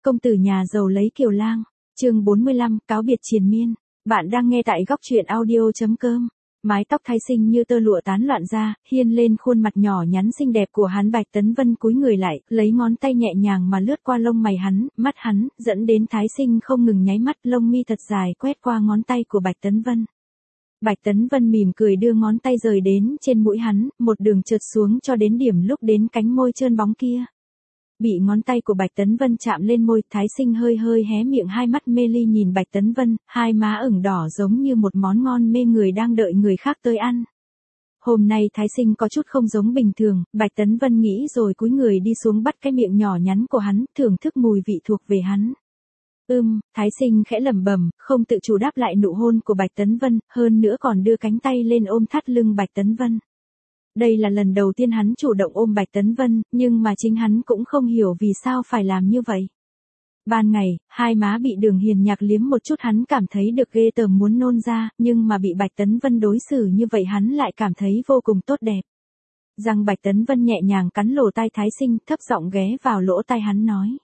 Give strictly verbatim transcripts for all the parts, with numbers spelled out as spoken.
công tử nhà giàu lấy kiều lang. Chương bốn mươi lăm, cáo biệt triền miên. Bạn đang nghe tại góc truyện audio chấm com. Mái tóc Thái Sinh như tơ lụa tán loạn ra, hiên lên khuôn mặt nhỏ nhắn xinh đẹp của hắn. Bạch Tấn Vân cúi người lại, lấy ngón tay nhẹ nhàng mà lướt qua lông mày hắn, mắt hắn, dẫn đến Thái Sinh không ngừng nháy mắt, lông mi thật dài quét qua ngón tay của Bạch Tấn Vân. Bạch Tấn Vân mỉm cười đưa ngón tay rời đến trên mũi hắn, một đường trượt xuống cho đến điểm lúc đến cánh môi trơn bóng kia. Bị ngón tay của Bạch Tấn Vân chạm lên môi, Thái Sinh hơi hơi hé miệng, hai mắt mê ly nhìn Bạch Tấn Vân, hai má ửng đỏ giống như một món ngon mê người đang đợi người khác tới ăn. Hôm nay Thái Sinh có chút không giống bình thường, Bạch Tấn Vân nghĩ rồi cúi người đi xuống bắt cái miệng nhỏ nhắn của hắn, thưởng thức mùi vị thuộc về hắn. Ưm, Thái Sinh khẽ lẩm bẩm, không tự chủ đáp lại nụ hôn của Bạch Tấn Vân, hơn nữa còn đưa cánh tay lên ôm thắt lưng Bạch Tấn Vân. Đây là lần đầu tiên hắn chủ động ôm Bạch Tấn Vân, nhưng mà chính hắn cũng không hiểu vì sao phải làm như vậy. Ban ngày, hai má bị Đường Hiền Nhạc liếm một chút hắn cảm thấy được ghê tởm muốn nôn ra, nhưng mà bị Bạch Tấn Vân đối xử như vậy hắn lại cảm thấy vô cùng tốt đẹp. Răng Bạch Tấn Vân nhẹ nhàng cắn lỗ tai Thái Sinh, thấp giọng ghé vào lỗ tai hắn nói.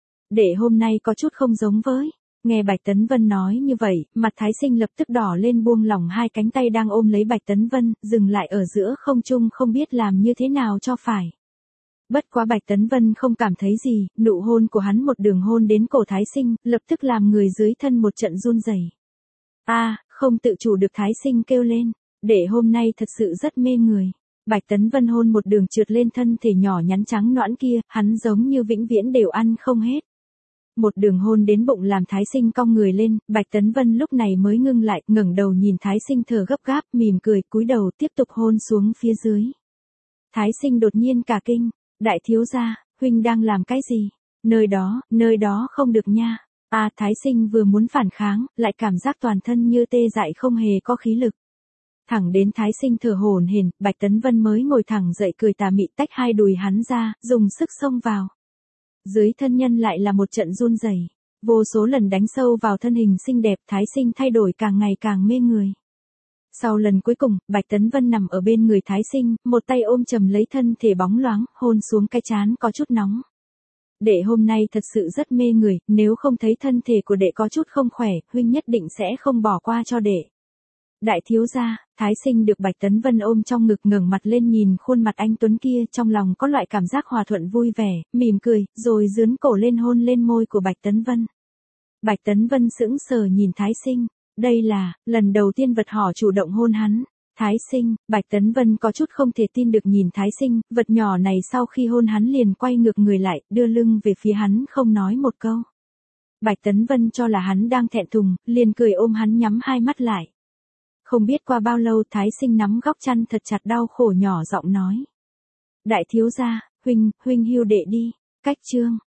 Để hôm nay có chút không giống với. Nghe Bạch Tấn Vân nói như vậy, mặt Thái Sinh lập tức đỏ lên, buông lỏng hai cánh tay đang ôm lấy Bạch Tấn Vân, dừng lại ở giữa không trung không biết làm như thế nào cho phải. Bất quá Bạch Tấn Vân không cảm thấy gì, nụ hôn của hắn một đường hôn đến cổ Thái Sinh, lập tức làm người dưới thân một trận run rẩy. A, à, không tự chủ được Thái Sinh kêu lên, để hôm nay thật sự rất mê người. Bạch Tấn Vân hôn một đường trượt lên thân thể nhỏ nhắn trắng nõn kia, hắn giống như vĩnh viễn đều ăn không hết. Một đường hôn đến bụng làm Thái Sinh cong người lên, Bạch Tấn Vân lúc này mới ngưng lại, ngẩng đầu nhìn Thái Sinh thở gấp gáp, mỉm cười, cúi đầu tiếp tục hôn xuống phía dưới. Thái Sinh đột nhiên cả kinh, đại thiếu gia, huynh đang làm cái gì? Nơi đó, nơi đó không được nha. À, Thái Sinh vừa muốn phản kháng, lại cảm giác toàn thân như tê dại không hề có khí lực. Thẳng đến Thái Sinh thở hổn hển, Bạch Tấn Vân mới ngồi thẳng dậy cười tà mị tách hai đùi hắn ra, dùng sức xông vào. Dưới thân nhân lại là một trận run rẩy, vô số lần đánh sâu vào thân hình xinh đẹp, Thái Sinh thay đổi càng ngày càng mê người. Sau lần cuối cùng, Bạch Tấn Vân nằm ở bên người Thái Sinh, một tay ôm chầm lấy thân thể bóng loáng, hôn xuống cái trán có chút nóng. Đệ hôm nay thật sự rất mê người, nếu không thấy thân thể của đệ có chút không khỏe, huynh nhất định sẽ không bỏ qua cho đệ. Đại thiếu gia, Thái Sinh được Bạch Tấn Vân ôm trong ngực, ngẩng mặt lên nhìn khuôn mặt anh tuấn kia, trong lòng có loại cảm giác hòa thuận vui vẻ, mỉm cười, rồi dướn cổ lên hôn lên môi của Bạch Tấn Vân. Bạch Tấn Vân sững sờ nhìn Thái Sinh, đây là lần đầu tiên vật họ chủ động hôn hắn. Thái Sinh, Bạch Tấn Vân có chút không thể tin được nhìn Thái Sinh, vật nhỏ này sau khi hôn hắn liền quay ngược người lại, đưa lưng về phía hắn không nói một câu. Bạch Tấn Vân cho là hắn đang thẹn thùng, liền cười ôm hắn nhắm hai mắt lại. Không biết qua bao lâu Thái Sinh nắm góc chăn thật chặt đau khổ nhỏ giọng nói. Đại thiếu gia, huynh, huynh hưu đệ đi. Cách chương.